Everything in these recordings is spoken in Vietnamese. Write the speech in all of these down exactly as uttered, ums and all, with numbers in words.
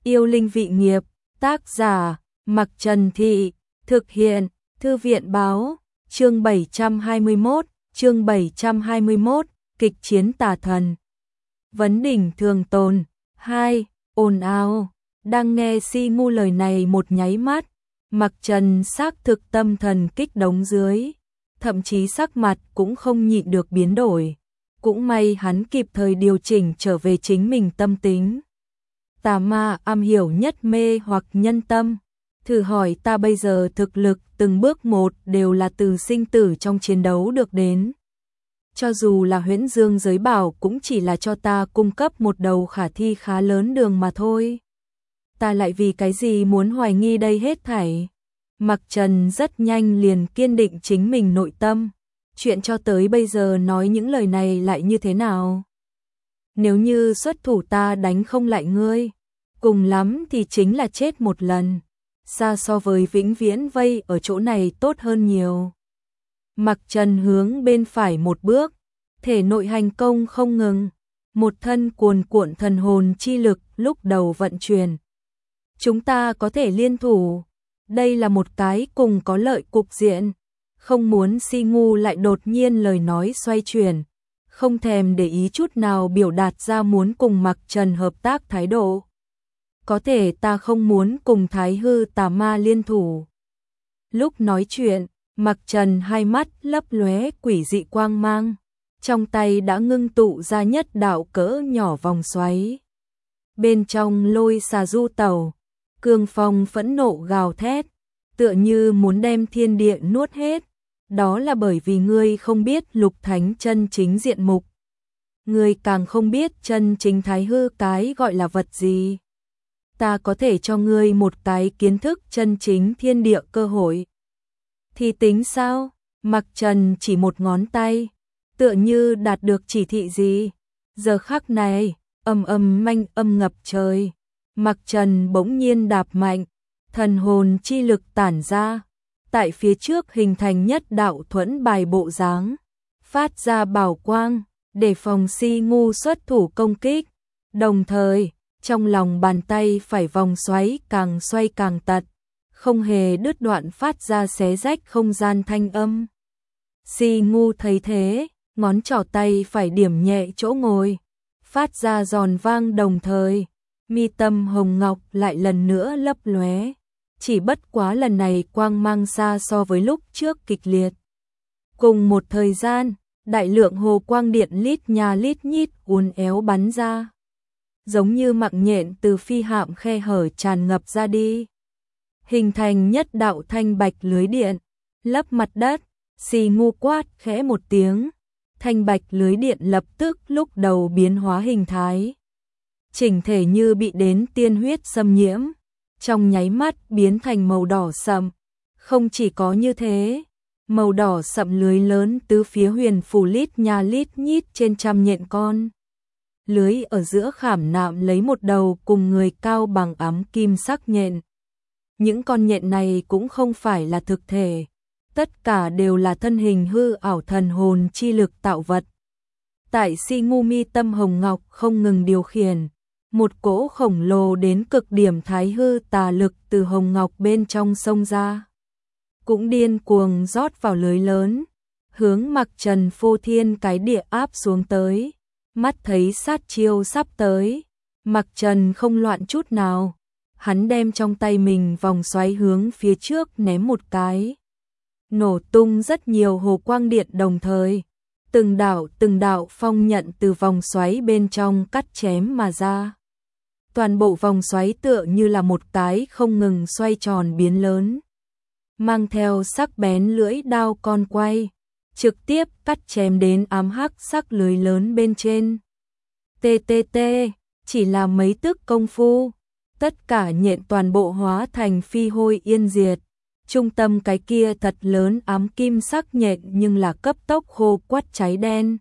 Yêu linh vị nghiệp, tác giả, Mặc Trần Thị, thực hiện, Thư viện báo, chương bảy trăm hai mươi mốt, chương bảy trăm hai mươi mốt, kịch chiến tà thần. Vấn đỉnh thường tồn, hai, ồn ào, đang nghe Si Ngu lời này một nháy mắt, Mặc Trần xác thực tâm thần kích động dưới, thậm chí sắc mặt cũng không nhịn được biến đổi. Cũng may hắn kịp thời điều chỉnh trở về chính mình tâm tính. Tà ma am hiểu nhất mê hoặc nhân tâm. Thử hỏi ta bây giờ thực lực từng bước một đều là từ sinh tử trong chiến đấu được đến. Cho dù là Huyễn Dương giới bảo cũng chỉ là cho ta cung cấp một đầu khả thi khá lớn đường mà thôi. Ta lại vì cái gì muốn hoài nghi đây hết thảy? Mặc Trần rất nhanh liền kiên định chính mình nội tâm. Chuyện cho tới bây giờ nói những lời này lại như thế nào? Nếu như xuất thủ ta đánh không lại ngươi, cùng lắm thì chính là chết một lần. Xa so với vĩnh viễn vây ở chỗ này tốt hơn nhiều. Mặc Trần hướng bên phải một bước, thể nội hành công không ngừng, một thân cuồn cuộn thần hồn chi lực lúc đầu vận chuyển. Chúng ta có thể liên thủ, đây là một cái cùng có lợi cục diện. Không muốn Si Ngu lại đột nhiên lời nói xoay chuyển, không thèm để ý chút nào biểu đạt ra muốn cùng Mặc Trần hợp tác thái độ. Có thể ta không muốn cùng Thái Hư tà ma liên thủ. Lúc nói chuyện, Mặc Trần hai mắt lấp lóe quỷ dị quang mang, trong tay đã ngưng tụ ra nhất đạo cỡ nhỏ vòng xoáy. Bên trong lôi xà du tẩu, cương phong phẫn nộ gào thét, tựa như muốn đem thiên địa nuốt hết. Đó là bởi vì ngươi không biết Lục Thánh chân chính diện mục. Ngươi càng không biết chân chính Thái Hư cái gọi là vật gì. Ta có thể cho ngươi một cái kiến thức chân chính thiên địa cơ hội. Thì tính sao? Mặc Trần chỉ một ngón tay, tựa như đạt được chỉ thị gì. Giờ khắc này, âm âm manh âm ngập trời. Mặc Trần bỗng nhiên đạp mạnh, thần hồn chi lực tản ra. Tại phía trước hình thành nhất đạo thuẫn bài bộ dáng, phát ra bảo quang, để phòng Si Ngu xuất thủ công kích. Đồng thời, trong lòng bàn tay phải vòng xoáy càng xoay càng tật, không hề đứt đoạn phát ra xé rách không gian thanh âm. Si Ngu thấy thế, ngón trỏ tay phải điểm nhẹ chỗ ngồi, phát ra giòn vang đồng thời, mi tâm hồng ngọc lại lần nữa lấp lóe. Chỉ bất quá lần này quang mang xa so với lúc trước kịch liệt. Cùng một thời gian, đại lượng hồ quang điện lít nhà lít nhít uốn éo bắn ra. Giống như mạng nhện từ phi hạm khe hở tràn ngập ra đi. Hình thành nhất đạo thanh bạch lưới điện, lấp mặt đất. Si Ngu quát khẽ một tiếng. Thanh bạch lưới điện lập tức lúc đầu biến hóa hình thái. Chỉnh thể như bị đến tiên huyết xâm nhiễm. Trong nháy mắt biến thành màu đỏ sậm. Không chỉ có như thế, màu đỏ sậm lưới lớn tứ phía huyền phủ lít nhà lít nhít trên trăm nhện con. Lưới ở giữa khảm nạm lấy một đầu cùng người cao bằng ám kim sắc nhện. Những con nhện này cũng không phải là thực thể, tất cả đều là thân hình hư ảo thần hồn chi lực tạo vật. Tại Si Ngu mi tâm hồng ngọc không ngừng điều khiển. Một cỗ khổng lồ đến cực điểm thái hư tà lực từ hồng ngọc bên trong sông ra. Cũng điên cuồng rót vào lưới lớn, hướng Mặc Trần phô thiên cái địa áp xuống tới. Mắt thấy sát chiêu sắp tới, Mặc Trần không loạn chút nào. Hắn đem trong tay mình vòng xoáy hướng phía trước ném một cái. Nổ tung rất nhiều hồ quang điện đồng thời. Từng đạo từng đạo phong nhận từ vòng xoáy bên trong cắt chém mà ra. Toàn bộ vòng xoáy tựa như là một cái không ngừng xoay tròn biến lớn. Mang theo sắc bén lưỡi đao con quay, trực tiếp cắt chém đến ám hắc sắc lưới lớn bên trên. Tê tê tê, chỉ là mấy tức công phu, tất cả nhện toàn bộ hóa thành phi hôi yên diệt. Trung tâm cái kia thật lớn ám kim sắc nhện nhưng là cấp tốc khô quắt cháy đen.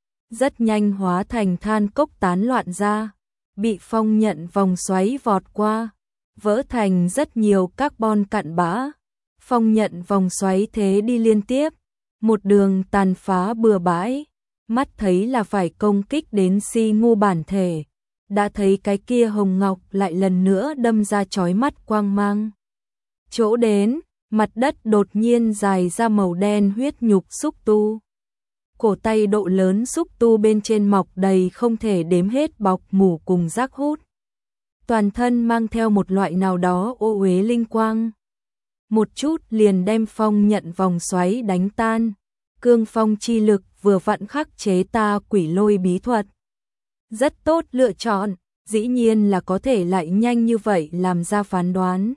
Rất nhanh hóa thành than cốc tán loạn ra. Bị phong nhận vòng xoáy vọt qua, vỡ thành rất nhiều carbon cặn bã. Phong nhận vòng xoáy thế đi liên tiếp, một đường tàn phá bừa bãi, mắt thấy là phải công kích đến Si Ngu bản thể. đã thấy cái kia hồng ngọc lại lần nữa đâm ra chói mắt quang mang. Chỗ đến, mặt đất đột nhiên dài ra màu đen huyết nhục xúc tu. Cổ tay độ lớn xúc tu bên trên mọc đầy không thể đếm hết bọc mủ cùng rác hút. Toàn thân mang theo một loại nào đó ô uế linh quang. Một chút liền đem phong nhận vòng xoáy đánh tan. Cương phong chi lực vừa vặn khắc chế ta quỷ lôi bí thuật. Rất tốt lựa chọn, dĩ nhiên là có thể lại nhanh như vậy làm ra phán đoán.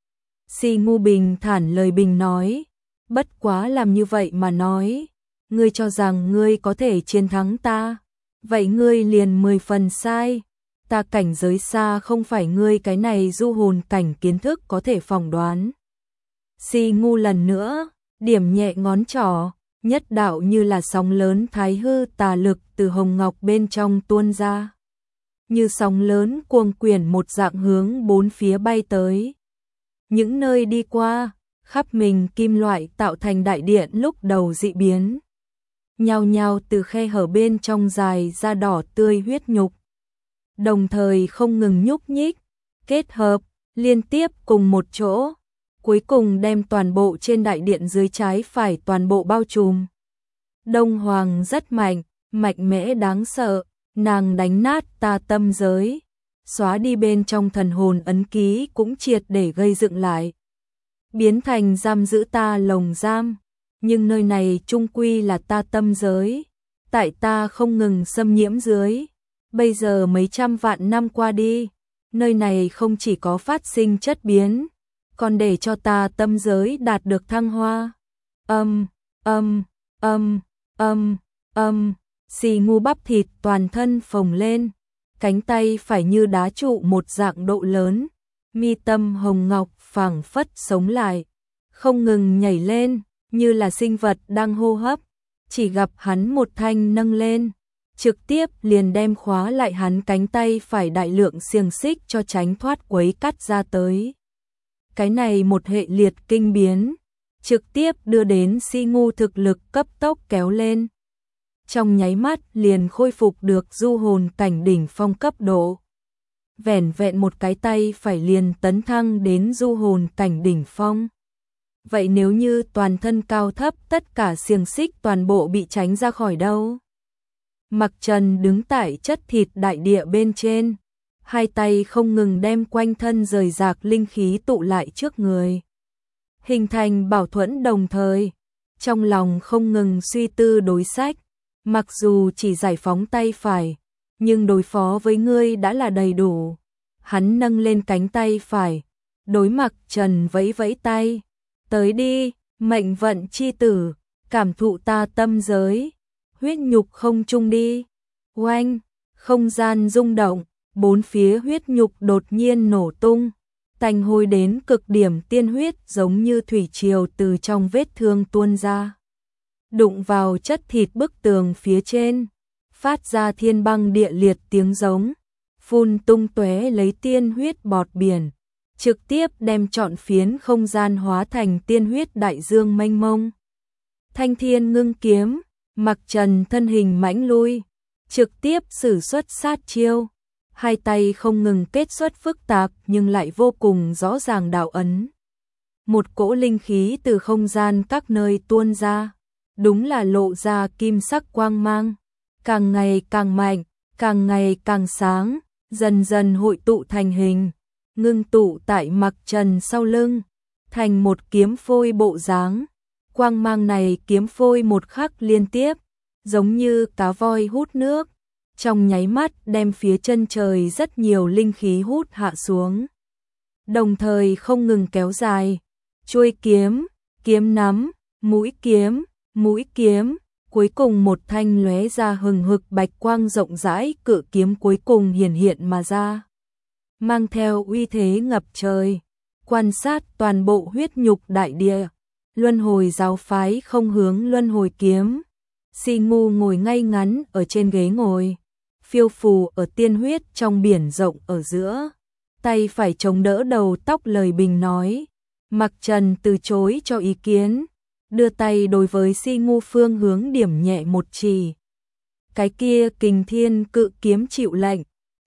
Si Ngu bình thản lời bình nói, bất quá làm như vậy mà nói, ngươi cho rằng ngươi có thể chiến thắng ta, vậy ngươi liền mười phần sai, ta cảnh giới xa không phải ngươi cái này du hồn cảnh kiến thức có thể phỏng đoán. Si Ngu lần nữa, điểm nhẹ ngón trỏ, nhất đạo như là sóng lớn thái hư tà lực từ hồng ngọc bên trong tuôn ra. Như sóng lớn cuồng quyển một dạng hướng bốn phía bay tới. Những nơi đi qua, khắp mình kim loại tạo thành đại điện lúc đầu dị biến. Nhao nhao từ khe hở bên trong dài ra đỏ tươi huyết nhục. Đồng thời không ngừng nhúc nhích, kết hợp, liên tiếp cùng một chỗ. Cuối cùng đem toàn bộ trên đại điện dưới trái phải toàn bộ bao trùm. Đông Hoàng rất mạnh, mạnh mẽ đáng sợ, nàng đánh nát ta tâm giới, xóa đi bên trong thần hồn ấn ký cũng triệt để gây dựng lại. Biến thành giam giữ ta lồng giam, nhưng nơi này chung quy là ta tâm giới, tại ta không ngừng xâm nhiễm dưới. Bây giờ mấy trăm vạn năm qua đi, nơi này không chỉ có phát sinh chất biến, còn để cho ta tâm giới đạt được thăng hoa. Âm, âm, âm, âm, âm, Si Ngu bắp thịt toàn thân phồng lên, cánh tay phải như đá trụ một dạng độ lớn, mi tâm hồng ngọc phảng phất sống lại, không ngừng nhảy lên, như là sinh vật đang hô hấp, chỉ gặp hắn một thanh nâng lên, trực tiếp liền đem khóa lại hắn cánh tay phải đại lượng xiềng xích cho tránh thoát quấy cắt ra tới. Cái này một hệ liệt kinh biến, trực tiếp đưa đến Si Ngu thực lực cấp tốc kéo lên. Trong nháy mắt liền khôi phục được du hồn cảnh đỉnh phong cấp độ. Vẻn vẹn một cái tay phải liền tấn thăng đến du hồn cảnh đỉnh phong. Vậy nếu như toàn thân cao thấp tất cả xiềng xích toàn bộ bị tránh ra khỏi đâu? Mặc Trần đứng tại chất thịt đại địa bên trên, hai tay không ngừng đem quanh thân rời rạc linh khí tụ lại trước người. Hình thành bảo thuẫn đồng thời, trong lòng không ngừng suy tư đối sách, mặc dù chỉ giải phóng tay phải, nhưng đối phó với ngươi đã là đầy đủ. Hắn nâng lên cánh tay phải, đối Mặc Trần vẫy vẫy tay, tới đi, mệnh vận chi tử, cảm thụ ta tâm giới, huyết nhục không chung đi. Oanh, không gian rung động, bốn phía huyết nhục đột nhiên nổ tung, tanh hôi đến cực điểm tiên huyết giống như thủy triều từ trong vết thương tuôn ra. Đụng vào chất thịt bức tường phía trên, phát ra thiên băng địa liệt tiếng giống, phun tung tóe lấy tiên huyết bọt biển, trực tiếp đem trọn phiến không gian hóa thành tiên huyết đại dương mênh mông. Thanh thiên ngưng kiếm, Mặc Trần thân hình mãnh lui, trực tiếp sử xuất sát chiêu, hai tay không ngừng kết xuất phức tạp nhưng lại vô cùng rõ ràng đạo ấn. Một cỗ linh khí từ không gian các nơi tuôn ra, đúng là lộ ra kim sắc quang mang, càng ngày càng mạnh, càng ngày càng sáng, dần dần hội tụ thành hình, ngưng tụ tại Mặc Trần sau lưng, thành một kiếm phôi bộ dáng. Quang mang này kiếm phôi một khắc liên tiếp, giống như cá voi hút nước, trong nháy mắt đem phía chân trời rất nhiều linh khí hút hạ xuống. Đồng thời không ngừng kéo dài, chuôi kiếm, kiếm nắm, mũi kiếm, mũi kiếm, cuối cùng một thanh lóe ra hừng hực bạch quang rộng rãi cự kiếm cuối cùng hiển hiện mà ra. Mang theo uy thế ngập trời, quan sát toàn bộ huyết nhục đại địa, luân hồi giáo phái không hướng luân hồi kiếm. Si Ngu ngồi ngay ngắn ở trên ghế ngồi, phiêu phù ở tiên huyết trong biển rộng ở giữa, tay phải chống đỡ đầu tóc lời bình nói. Mặc Trần từ chối cho ý kiến, đưa tay đối với Si Ngu phương hướng điểm nhẹ một chỉ. Cái kia kình thiên cự kiếm chịu lệnh,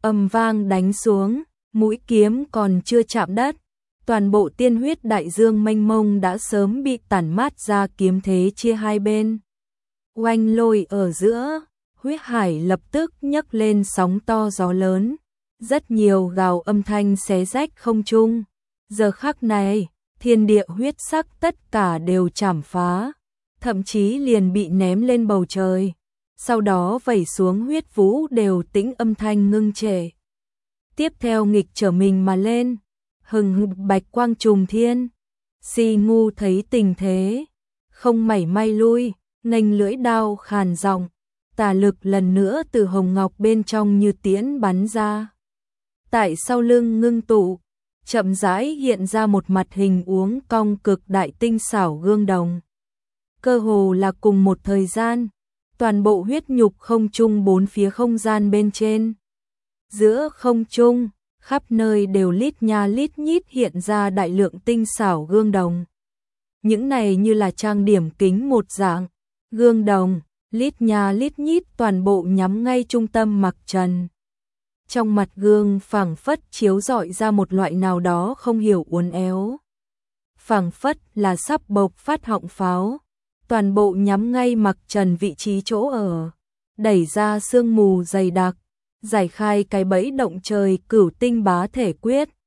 ầm vang đánh xuống, mũi kiếm còn chưa chạm đất, toàn bộ tiên huyết đại dương mênh mông đã sớm bị tản mát ra kiếm thế chia hai bên. Oanh lôi ở giữa, huyết hải lập tức nhấc lên sóng to gió lớn, rất nhiều gào âm thanh xé rách không trung. Giờ khắc này, thiên địa huyết sắc tất cả đều chảm phá, thậm chí liền bị ném lên bầu trời, sau đó vẩy xuống huyết vũ đều tĩnh âm thanh ngưng trệ. Tiếp theo nghịch trở mình mà lên, hừng hực bạch quang trùng thiên. Si Ngu thấy tình thế, không mảy may lui, nghênh lưỡi đao khàn giọng, tà lực lần nữa từ hồng ngọc bên trong như tiễn bắn ra. Tại sau lưng ngưng tụ, chậm rãi hiện ra một mặt hình uốn cong cực đại tinh xảo gương đồng. Cơ hồ là cùng một thời gian, toàn bộ huyết nhục không trung bốn phía không gian bên trên. Giữa không trung, khắp nơi đều lít nha lít nhít hiện ra đại lượng tinh xảo gương đồng. Những này như là trang điểm kính một dạng, gương đồng, lít nha lít nhít toàn bộ nhắm ngay trung tâm Mặc Trần. Trong mặt gương phảng phất chiếu rọi ra một loại nào đó không hiểu uốn éo. Phảng phất là sắp bộc phát họng pháo, toàn bộ nhắm ngay Mặc Trần vị trí chỗ ở, đẩy ra sương mù dày đặc, giải khai cái bẫy động trời cửu tinh bá thể quyết.